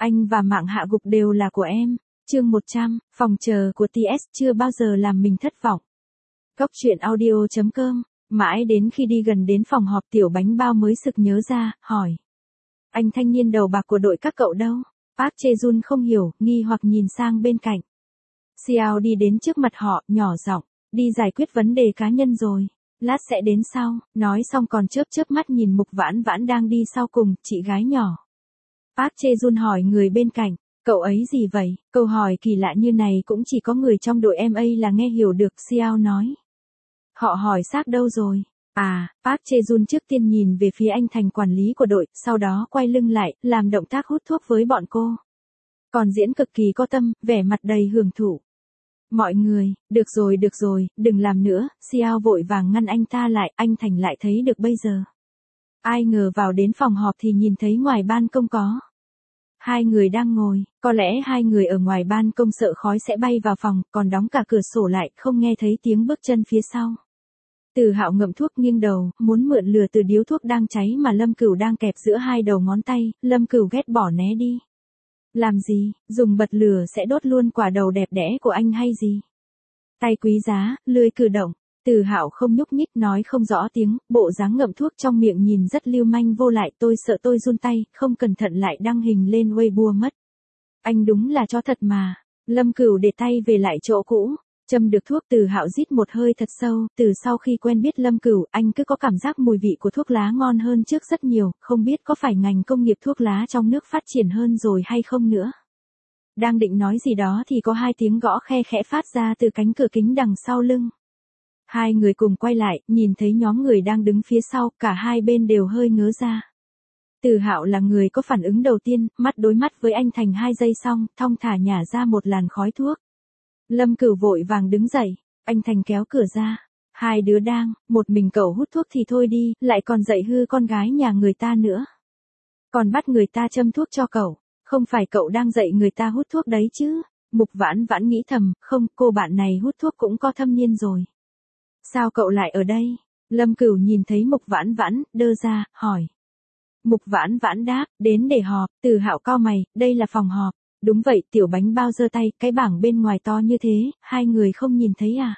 Anh và mạng hạ gục đều là của em. Chương 100, phòng chờ của TS chưa bao giờ làm mình thất vọng. Góc truyện audio.com. Mãi đến khi đi gần đến phòng họp Tiểu Bánh Bao mới sực nhớ ra, hỏi. Anh thanh niên đầu bạc của đội các cậu đâu? Park Chae-jun không hiểu, nghi hoặc nhìn sang bên cạnh. Xiao đi đến trước mặt họ, nhỏ giọng, đi giải quyết vấn đề cá nhân rồi. Lát sẽ đến sau, nói xong còn chớp chớp mắt nhìn Mục Vãn Vãn đang đi sau cùng, chị gái nhỏ. Park Chae-jun hỏi người bên cạnh, cậu ấy gì vậy? Câu hỏi kỳ lạ như này cũng chỉ có người trong đội MA là nghe hiểu được, Xiao nói. Họ hỏi xác đâu rồi? Park Chae-jun trước tiên nhìn về phía anh Thành quản lý của đội, sau đó quay lưng lại, làm động tác hút thuốc với bọn cô. Còn diễn cực kỳ có tâm, vẻ mặt đầy hưởng thụ. Mọi người, được rồi, đừng làm nữa, Xiao vội vàng ngăn anh ta lại, anh Thành lại thấy được bây giờ. Ai ngờ vào đến phòng họp thì nhìn thấy ngoài ban công có. Hai người đang ngồi, có lẽ hai người ở ngoài ban công sợ khói sẽ bay vào phòng, còn đóng cả cửa sổ lại, không nghe thấy tiếng bước chân phía sau. Từ Hạo ngậm thuốc nghiêng đầu, muốn mượn lửa từ điếu thuốc đang cháy mà Lâm Cửu đang kẹp giữa hai đầu ngón tay, Lâm Cửu ghét bỏ né đi. Làm gì, dùng bật lửa sẽ đốt luôn quả đầu đẹp đẽ của anh hay gì? Tay quý giá, lười cử động. Từ Hạo không nhúc nhích nói không rõ tiếng, bộ dáng ngậm thuốc trong miệng nhìn rất lưu manh vô lại, tôi sợ tôi run tay, không cẩn thận lại đăng hình lên Weibo mất. Anh đúng là chó thật mà. Lâm Cửu để tay về lại chỗ cũ, châm được thuốc. Từ Hạo rít một hơi thật sâu, từ sau khi quen biết Lâm Cửu, anh cứ có cảm giác mùi vị của thuốc lá ngon hơn trước rất nhiều, không biết có phải ngành công nghiệp thuốc lá trong nước phát triển hơn rồi hay không nữa. Đang định nói gì đó thì có hai tiếng gõ khe khẽ phát ra từ cánh cửa kính đằng sau lưng. Hai người cùng quay lại, nhìn thấy nhóm người đang đứng phía sau, cả hai bên đều hơi ngớ ra. Từ Hạo là người có phản ứng đầu tiên, mắt đối mắt với anh Thành 2 giây xong, thong thả nhả ra một làn khói thuốc. Lâm Cửu vội vàng đứng dậy, anh Thành kéo cửa ra. Hai đứa đang, một mình cậu hút thuốc thì thôi đi, lại còn dạy hư con gái nhà người ta nữa. Còn bắt người ta châm thuốc cho cậu, không phải cậu đang dạy người ta hút thuốc đấy chứ. Mục Vãn Vãn nghĩ thầm, không, cô bạn này hút thuốc cũng có thâm niên rồi. Sao cậu lại ở đây? Lâm Cửu nhìn thấy Mục Vãn Vãn, đơ ra, hỏi. Mục Vãn Vãn đáp, đến để họp. Từ Hạo cau mày, đây là phòng họp. Đúng vậy, Tiểu Bánh Bao giơ tay, cái bảng bên ngoài to như thế, hai người không nhìn thấy à?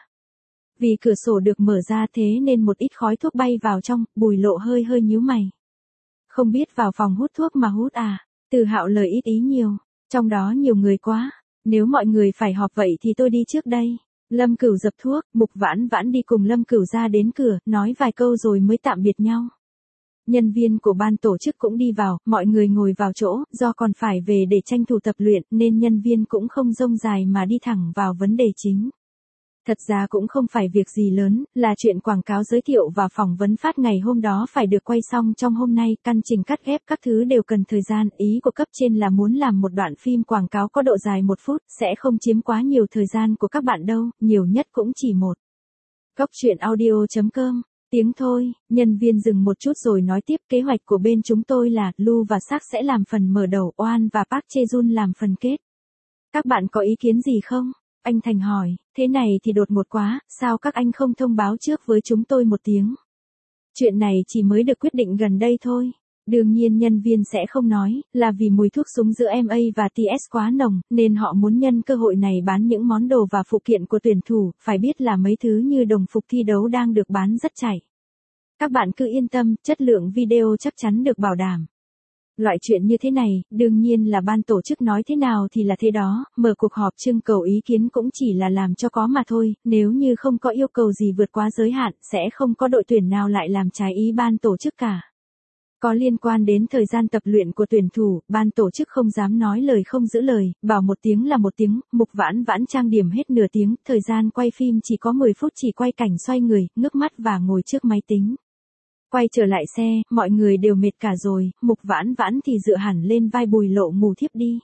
Vì cửa sổ được mở ra thế nên một ít khói thuốc bay vào trong, Bùi Lộ hơi nhíu mày. Không biết vào phòng hút thuốc mà hút à? Từ Hạo lời ít ý nhiều, trong đó nhiều người quá, nếu mọi người phải họp vậy thì tôi đi trước đây. Lâm Cửu dập thuốc, Mục Vãn Vãn đi cùng Lâm Cửu ra đến cửa, nói vài câu rồi mới tạm biệt nhau. Nhân viên của ban tổ chức cũng đi vào, mọi người ngồi vào chỗ, do còn phải về để tranh thủ tập luyện, nên nhân viên cũng không rông dài mà đi thẳng vào vấn đề chính. Thật ra cũng không phải việc gì lớn, là chuyện quảng cáo giới thiệu và phỏng vấn phát ngày hôm đó phải được quay xong trong hôm nay, căn chỉnh cắt ghép các thứ đều cần thời gian, ý của cấp trên là muốn làm một đoạn phim quảng cáo có độ dài 1 phút, sẽ không chiếm quá nhiều thời gian của các bạn đâu, nhiều nhất cũng chỉ 1. Góc truyện audio.com. Tiếng thôi, nhân viên dừng một chút rồi nói tiếp, kế hoạch của bên chúng tôi là, Lu và Sắc sẽ làm phần mở đầu, Oan và Park Chae-jun làm phần kết. Các bạn có ý kiến gì không? Anh Thành hỏi, thế này thì đột ngột quá, sao các anh không thông báo trước với chúng tôi một tiếng? Chuyện này chỉ mới được quyết định gần đây thôi. Đương nhiên nhân viên sẽ không nói, là vì mùi thuốc súng giữa MA và TS quá nồng, nên họ muốn nhân cơ hội này bán những món đồ và phụ kiện của tuyển thủ, phải biết là mấy thứ như đồng phục thi đấu đang được bán rất chảy. Các bạn cứ yên tâm, chất lượng video chắc chắn được bảo đảm. Loại chuyện như thế này, đương nhiên là ban tổ chức nói thế nào thì là thế đó, mở cuộc họp trưng cầu ý kiến cũng chỉ là làm cho có mà thôi, nếu như không có yêu cầu gì vượt quá giới hạn, sẽ không có đội tuyển nào lại làm trái ý ban tổ chức cả. Có liên quan đến thời gian tập luyện của tuyển thủ, ban tổ chức không dám nói lời không giữ lời, bảo 1 tiếng là 1 tiếng, Mục Vãn Vãn trang điểm hết nửa tiếng, thời gian quay phim chỉ có 10 phút, chỉ quay cảnh xoay người, ngước mắt và ngồi trước máy tính. Quay trở lại xe, mọi người đều mệt cả rồi, Mục Vãn Vãn thì dựa hẳn lên vai Bùi Lộ ngủ thiếp đi.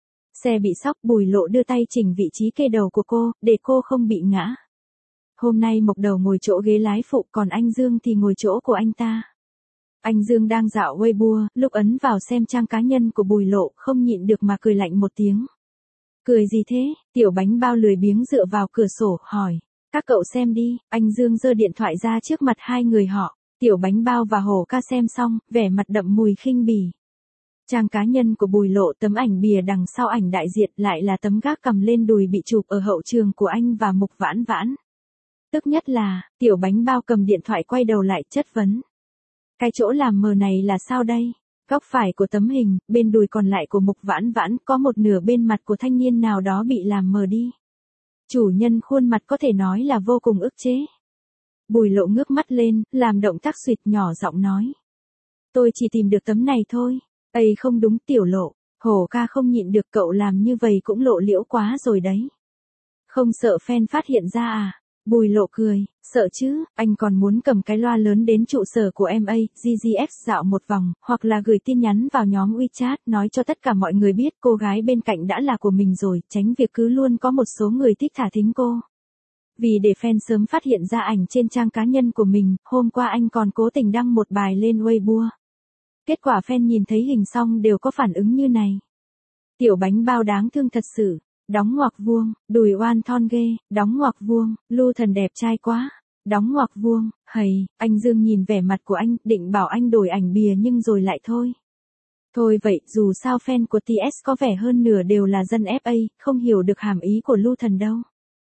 Xe bị sóc, Bùi Lộ đưa tay chỉnh vị trí kê đầu của cô, để cô không bị ngã. Hôm nay Mộc Đầu ngồi chỗ ghế lái phụ, còn anh Dương thì ngồi chỗ của anh ta. Anh Dương đang dạo Weibo, lúc ấn vào xem trang cá nhân của Bùi Lộ, không nhịn được mà cười lạnh một tiếng. Cười gì thế? Tiểu Bánh Bao lười biếng dựa vào cửa sổ, hỏi. Các cậu xem đi, anh Dương giơ điện thoại ra trước mặt hai người họ. Tiểu Bánh Bao và Hổ Ca xem xong, vẻ mặt đậm mùi khinh bỉ. Trang cá nhân của Bùi Lộ, tấm ảnh bìa đằng sau ảnh đại diện lại là tấm gác cầm lên đùi bị chụp ở hậu trường của anh và Mục Vãn Vãn. Tức nhất là, Tiểu Bánh Bao cầm điện thoại quay đầu lại chất vấn. Cái chỗ làm mờ này là sao đây? Góc phải của tấm hình, bên đùi còn lại của Mục Vãn Vãn có một nửa bên mặt của thanh niên nào đó bị làm mờ đi. Chủ nhân khuôn mặt có thể nói là vô cùng ức chế. Bùi Lộ ngước mắt lên, làm động tác xuyệt nhỏ giọng nói. Tôi chỉ tìm được tấm này thôi. Ây không đúng Tiểu Lộ, Hổ ca không nhịn được, cậu làm như vậy cũng lộ liễu quá rồi đấy. Không sợ fan phát hiện ra à? Bùi Lộ cười, sợ chứ, anh còn muốn cầm cái loa lớn đến trụ sở của MA, GGF dạo một vòng, hoặc là gửi tin nhắn vào nhóm WeChat nói cho tất cả mọi người biết cô gái bên cạnh đã là của mình rồi, tránh việc cứ luôn có một số người thích thả thính cô. Vì để fan sớm phát hiện ra ảnh trên trang cá nhân của mình, hôm qua anh còn cố tình đăng một bài lên Weibo. Kết quả fan nhìn thấy hình xong đều có phản ứng như này. Tiểu Bánh Bao đáng thương thật sự. Đóng ngoặc vuông, đùi oan thon ghê, đóng ngoặc vuông, Lưu Thần đẹp trai quá, đóng ngoặc vuông, hầy, anh Dương nhìn vẻ mặt của anh, định bảo anh đổi ảnh bìa nhưng rồi lại thôi. Thôi vậy, dù sao fan của TS có vẻ hơn nửa đều là dân FA, không hiểu được hàm ý của Lưu Thần đâu.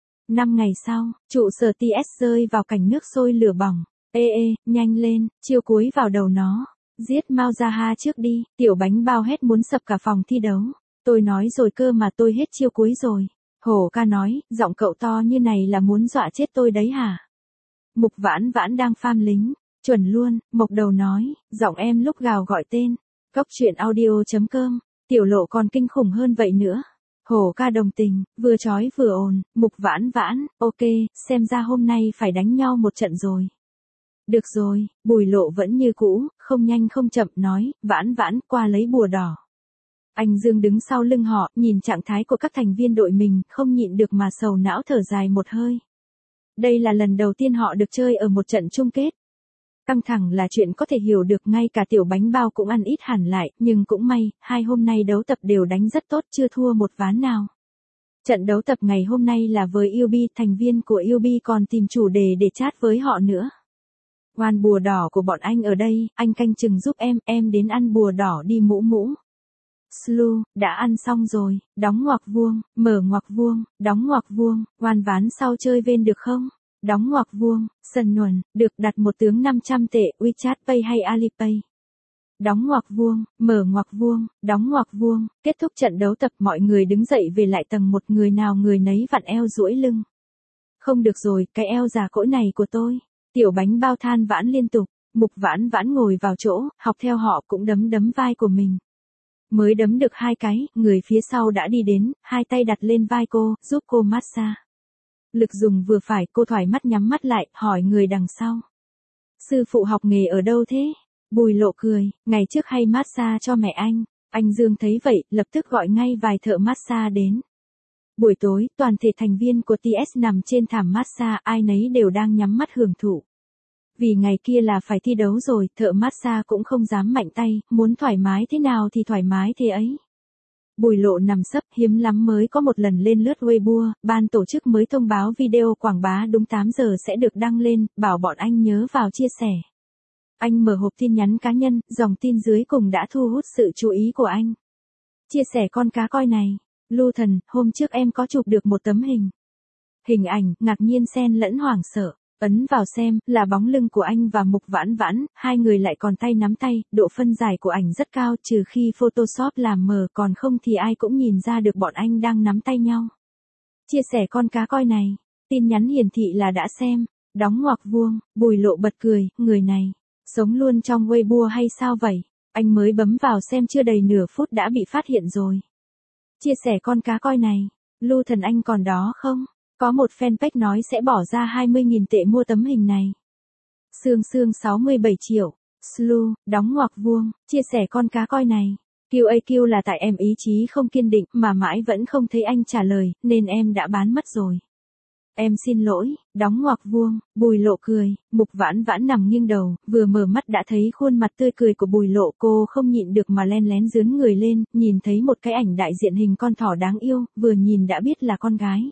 5 ngày sau, trụ sở TS rơi vào cảnh nước sôi lửa bỏng. Nhanh lên, chiêu cuối vào đầu nó. Giết Mao Gia Ha trước đi, Tiểu Bánh Bao hét muốn sập cả phòng thi đấu. Tôi nói rồi cơ mà, tôi hết chiêu cuối rồi. Hổ ca nói, giọng cậu to như này là muốn dọa chết tôi đấy hả? Mục Vãn Vãn đang farm lính. Chuẩn luôn, Mộc Đầu nói, giọng em lúc gào gọi tên. Góc truyện audio.com, Tiểu Lộ còn kinh khủng hơn vậy nữa. Hổ ca đồng tình, vừa chói vừa ồn, Mục Vãn Vãn, ok, xem ra hôm nay phải đánh nhau một trận rồi. Được rồi, Bùi Lộ vẫn như cũ, không nhanh không chậm nói, Vãn Vãn qua lấy bùa đỏ. Anh Dương đứng sau lưng họ, nhìn trạng thái của các thành viên đội mình, không nhịn được mà sầu não thở dài một hơi. Đây là lần đầu tiên họ được chơi ở một trận chung kết. Căng thẳng là chuyện có thể hiểu được, ngay cả Tiểu Bánh Bao cũng ăn ít hẳn lại, nhưng cũng may, hai hôm nay đấu tập đều đánh rất tốt, chưa thua một ván nào. Trận đấu tập ngày hôm nay là với UB, thành viên của UB còn tìm chủ đề để chat với họ nữa. Oan bùa đỏ của bọn anh ở đây, anh canh chừng giúp em đến ăn bùa đỏ đi mũ mũ. Slu, đã ăn xong rồi, đóng ngoặc vuông, mở ngoặc vuông, đóng ngoặc vuông, oan ván sau chơi vên được không? Đóng ngoặc vuông, sần nhuần, được đặt một tướng 500 tệ, WeChat Pay hay Alipay. Đóng ngoặc vuông, mở ngoặc vuông, đóng ngoặc vuông, kết thúc trận đấu tập mọi người đứng dậy về lại tầng 1, người nào người nấy vặn eo duỗi lưng. Không được rồi, cái eo già cỗi này của tôi. Tiểu Bánh Bao than vãn liên tục, Mục Vãn Vãn ngồi vào chỗ, học theo họ cũng đấm vai của mình. Mới đấm được 2 cái, người phía sau đã đi đến, 2 tay đặt lên vai cô, giúp cô massage. Lực dùng vừa phải, cô thoải mắt nhắm mắt lại, hỏi người đằng sau. Sư phụ học nghề ở đâu thế? Bùi Lộ cười, ngày trước hay massage cho mẹ anh. Anh Dương thấy vậy, lập tức gọi ngay vài thợ massage đến. Buổi tối, toàn thể thành viên của TS nằm trên thảm massage, ai nấy đều đang nhắm mắt hưởng thụ. Vì ngày kia là phải thi đấu rồi, thợ massage cũng không dám mạnh tay, muốn thoải mái thế nào thì thoải mái thế ấy. Bùi Lộ nằm sấp, hiếm lắm mới có một lần lên lướt Weibo, ban tổ chức mới thông báo video quảng bá đúng 8 giờ sẽ được đăng lên, bảo bọn anh nhớ vào chia sẻ. Anh mở hộp tin nhắn cá nhân, dòng tin dưới cùng đã thu hút sự chú ý của anh. Chia sẻ con cá coi này. Lưu Thần, hôm trước em có chụp được một tấm hình. Hình ảnh, ngạc nhiên xen lẫn hoảng sợ. Ấn vào xem, là bóng lưng của anh và Mục Vãn Vãn, hai người lại còn tay nắm tay, độ phân giải của ảnh rất cao, trừ khi Photoshop làm mờ, còn không thì ai cũng nhìn ra được bọn anh đang nắm tay nhau. Chia sẻ con cá coi này, tin nhắn hiển thị là đã xem, đóng ngoặc vuông, Bùi Lộ bật cười, người này, sống luôn trong Weibo hay sao vậy? Anh mới bấm vào xem chưa đầy nửa phút đã bị phát hiện rồi. Chia sẻ con cá coi này, Lưu Thần anh còn đó không? Có một fanpage nói sẽ bỏ ra 20.000 tệ mua tấm hình này. Sương 67 triệu. Slu, đóng ngoặc vuông, chia sẻ con cá coi này. QAQ là tại em ý chí không kiên định mà mãi vẫn không thấy anh trả lời, nên em đã bán mất rồi. Em xin lỗi, đóng ngoặc vuông, Bùi Lộ cười, Mục Vãn Vãn nằm nghiêng đầu, vừa mở mắt đã thấy khuôn mặt tươi cười của Bùi Lộ, cô không nhịn được mà len lén dướn người lên, nhìn thấy một cái ảnh đại diện hình con thỏ đáng yêu, vừa nhìn đã biết là con gái.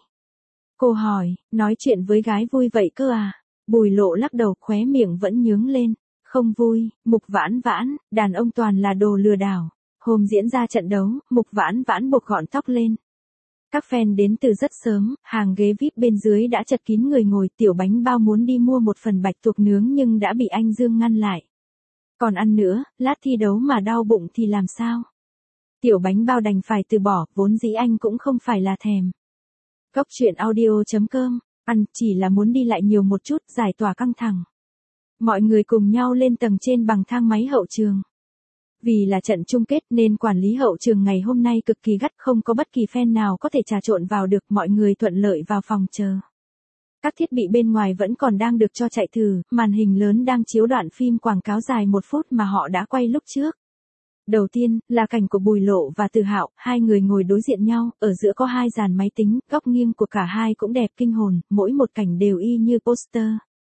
Cô hỏi, nói chuyện với gái vui vậy cơ à? Bùi Lộ lắc đầu, khóe miệng vẫn nhướng lên. Không vui, Mục Vãn Vãn, đàn ông toàn là đồ lừa đảo. Hôm diễn ra trận đấu, Mục Vãn Vãn buộc gọn tóc lên. Các fan đến từ rất sớm, hàng ghế VIP bên dưới đã chật kín người ngồi. Tiểu Bánh Bao muốn đi mua một phần bạch tuộc nướng nhưng đã bị anh Dương ngăn lại. Còn ăn nữa, lát thi đấu mà đau bụng thì làm sao? Tiểu Bánh Bao đành phải từ bỏ, vốn dĩ anh cũng không phải là thèm. Góc truyện audio.com, ăn chỉ là muốn đi lại nhiều một chút, giải tỏa căng thẳng. Mọi người cùng nhau lên tầng trên bằng thang máy hậu trường. Vì là trận chung kết nên quản lý hậu trường ngày hôm nay cực kỳ gắt, không có bất kỳ fan nào có thể trà trộn vào được, mọi người thuận lợi vào phòng chờ. Các thiết bị bên ngoài vẫn còn đang được cho chạy thử, màn hình lớn đang chiếu đoạn phim quảng cáo dài 1 phút mà họ đã quay lúc trước. Đầu tiên, là cảnh của Bùi Lộ và Từ Hạo, hai người ngồi đối diện nhau, ở giữa có 2 dàn máy tính, góc nghiêng của cả hai cũng đẹp kinh hồn, mỗi một cảnh đều y như poster.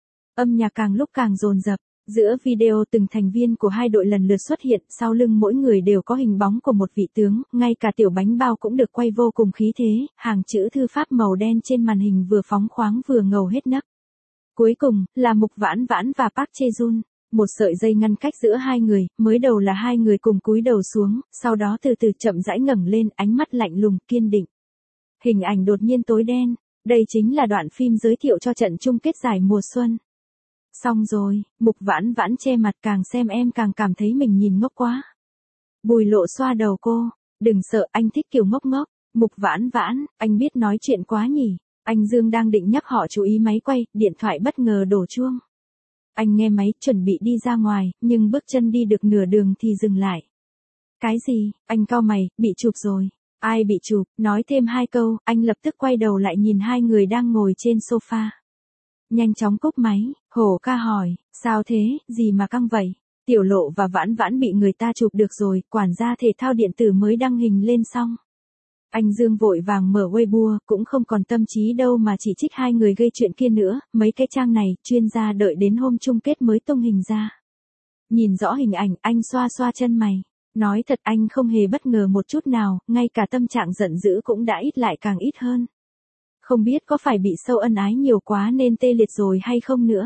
Âm nhạc càng lúc càng dồn dập, giữa video từng thành viên của hai đội lần lượt xuất hiện, sau lưng mỗi người đều có hình bóng của một vị tướng, ngay cả Tiểu Bánh Bao cũng được quay vô cùng khí thế, hàng chữ thư pháp màu đen trên màn hình vừa phóng khoáng vừa ngầu hết nấc. Cuối cùng, là Mục Vãn Vãn và Park Chae-jun. Một sợi dây ngăn cách giữa hai người, mới đầu là hai người cùng cúi đầu xuống, sau đó từ từ chậm rãi ngẩng lên, ánh mắt lạnh lùng, kiên định. Hình ảnh đột nhiên tối đen, đây chính là đoạn phim giới thiệu cho trận chung kết giải mùa xuân. Xong rồi, Mục Vãn Vãn che mặt, càng xem em càng cảm thấy mình nhìn ngốc quá. Bùi Lộ xoa đầu cô, đừng sợ, anh thích kiểu ngốc ngốc. Mục Vãn Vãn, anh biết nói chuyện quá nhỉ. Anh Dương đang định nhắc họ chú ý máy quay, điện thoại bất ngờ đổ chuông. Anh nghe máy, chuẩn bị đi ra ngoài, nhưng bước chân đi được nửa đường thì dừng lại. Cái gì? Anh cau mày, bị chụp rồi. Ai bị chụp? Nói thêm 2 câu, anh lập tức quay đầu lại nhìn hai người đang ngồi trên sofa. Nhanh chóng cúp máy, Hổ ca hỏi, sao thế, gì mà căng vậy? Tiểu Lộ và Vãn Vãn bị người ta chụp được rồi, quản gia thể thao điện tử mới đăng hình lên xong. Anh Dương vội vàng mở Weibo, cũng không còn tâm trí đâu mà chỉ trích hai người gây chuyện kia nữa, mấy cái trang này, chuyên gia đợi đến hôm chung kết mới tung hình ra. Nhìn rõ hình ảnh, anh xoa xoa chân mày. Nói thật anh không hề bất ngờ một chút nào, ngay cả tâm trạng giận dữ cũng đã ít lại càng ít hơn. Không biết có phải bị sâu ân ái nhiều quá nên tê liệt rồi hay không nữa.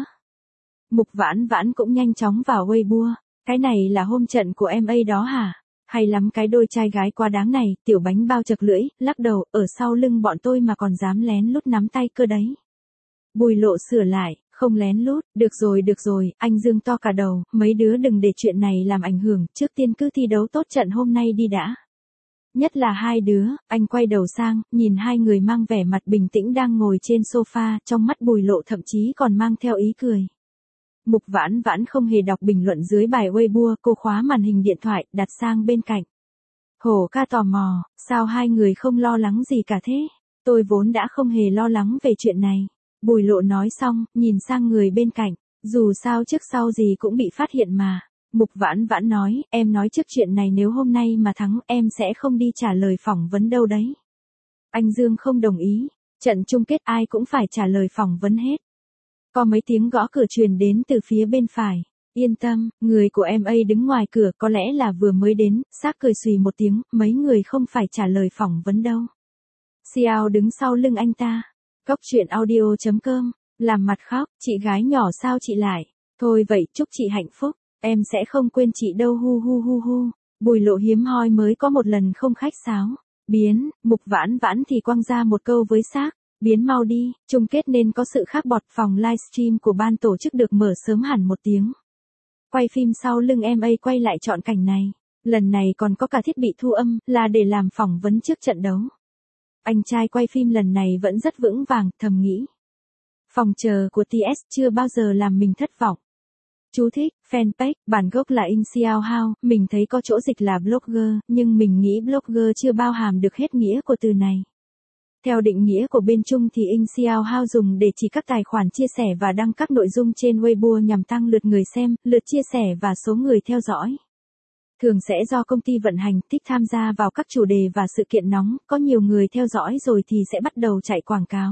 Mục Vãn Vãn cũng nhanh chóng vào Weibo, cái này là hôm trận của MA đó hả? Hay lắm cái đôi trai gái quá đáng này. Tiểu Bánh Bao chật lưỡi, lắc đầu, ở sau lưng bọn tôi mà còn dám lén lút nắm tay cơ đấy. Bùi Lộ sửa lại, không lén lút, được rồi, anh Dương to cả đầu, mấy đứa đừng để chuyện này làm ảnh hưởng, trước tiên cứ thi đấu tốt trận hôm nay đi đã. Nhất là hai đứa, anh quay đầu sang, nhìn hai người mang vẻ mặt bình tĩnh đang ngồi trên sofa, trong mắt Bùi Lộ thậm chí còn mang theo ý cười. Mục Vãn Vãn không hề đọc bình luận dưới bài Weibo, cô khóa màn hình điện thoại, đặt sang bên cạnh. Hổ ca tò mò, sao hai người không lo lắng gì cả thế? Tôi vốn đã không hề lo lắng về chuyện này. Bùi Lộ nói xong, nhìn sang người bên cạnh, dù sao trước sau gì cũng bị phát hiện mà. Mục Vãn Vãn nói, em nói trước chuyện này nếu hôm nay mà thắng em sẽ không đi trả lời phỏng vấn đâu đấy. Anh Dương không đồng ý, trận chung kết ai cũng phải trả lời phỏng vấn hết. Có mấy tiếng gõ cửa truyền đến từ phía bên phải. Yên tâm, người của MA đứng ngoài cửa, có lẽ là vừa mới đến, xác cười xùy một tiếng, mấy người không phải trả lời phỏng vấn đâu. Xiao đứng sau lưng anh ta. Góc truyện audio.com, làm mặt khóc, chị gái nhỏ sao chị lại. Thôi vậy, chúc chị hạnh phúc, em sẽ không quên chị đâu hu hu hu hu. Bùi Lộ hiếm hoi mới có một lần không khách sáo. Biến, Mục Vãn Vãn thì quăng ra một câu với xác. Biến mau đi, chung kết nên có sự khác bọt, phòng livestream của ban tổ chức được mở sớm hẳn 1 tiếng. Quay phim sau lưng MA quay lại chọn cảnh này. Lần này còn có cả thiết bị thu âm, là để làm phỏng vấn trước trận đấu. Anh trai quay phim lần này vẫn rất vững vàng, thầm nghĩ. Phòng chờ của TS chưa bao giờ làm mình thất vọng. Chú thích, fanpage, bản gốc là In Xiao Hao, mình thấy có chỗ dịch là blogger, nhưng mình nghĩ blogger chưa bao hàm được hết nghĩa của từ này. Theo định nghĩa của bên Trung thì In Xiao Hao dùng để chỉ các tài khoản chia sẻ và đăng các nội dung trên Weibo nhằm tăng lượt người xem, lượt chia sẻ và số người theo dõi. Thường sẽ do công ty vận hành, thích tham gia vào các chủ đề và sự kiện nóng, có nhiều người theo dõi rồi thì sẽ bắt đầu chạy quảng cáo.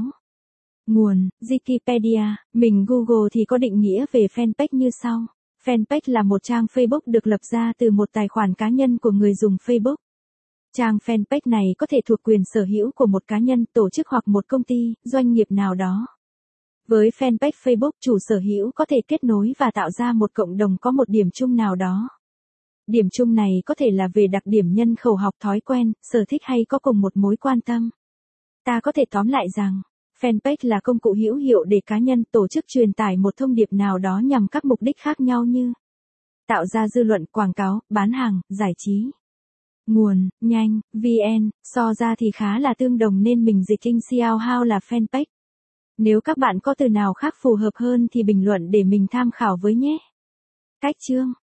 Nguồn, Wikipedia, mình Google thì có định nghĩa về fanpage như sau. Fanpage là một trang Facebook được lập ra từ một tài khoản cá nhân của người dùng Facebook. Trang fanpage này có thể thuộc quyền sở hữu của một cá nhân, tổ chức hoặc một công ty, doanh nghiệp nào đó. Với fanpage Facebook, chủ sở hữu có thể kết nối và tạo ra một cộng đồng có một điểm chung nào đó. Điểm chung này có thể là về đặc điểm nhân khẩu học, thói quen, sở thích hay có cùng một mối quan tâm. Ta có thể tóm lại rằng, fanpage là công cụ hữu hiệu để cá nhân, tổ chức truyền tải một thông điệp nào đó nhằm các mục đích khác nhau như tạo ra dư luận, quảng cáo, bán hàng, giải trí. Nguồn, nhanh, VN, so ra thì khá là tương đồng nên mình dịch in xiao hao là fanpage. Nếu các bạn có từ nào khác phù hợp hơn thì bình luận để mình tham khảo với nhé. Cách chương